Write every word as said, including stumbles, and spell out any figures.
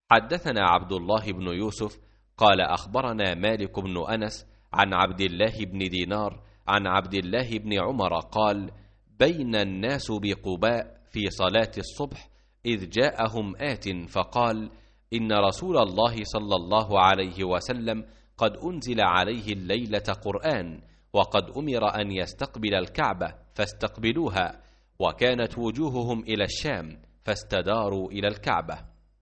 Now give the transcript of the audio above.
حدثنا عبد الله بن يوسف قال أخبرنا مالك بن أنس عن عبد الله بن دينار عن عبد الله بن عمر قال: بين الناس بقباء في صلاة الصبح إذ جاءهم آت فقال: إن رسول الله صلى الله عليه وسلم قد أنزل عليه الليلة قرآن، وقد أمر أن يستقبل الكعبة فاستقبلوها، وكانت وجوههم إلى الشام فاستداروا إلى الكعبة.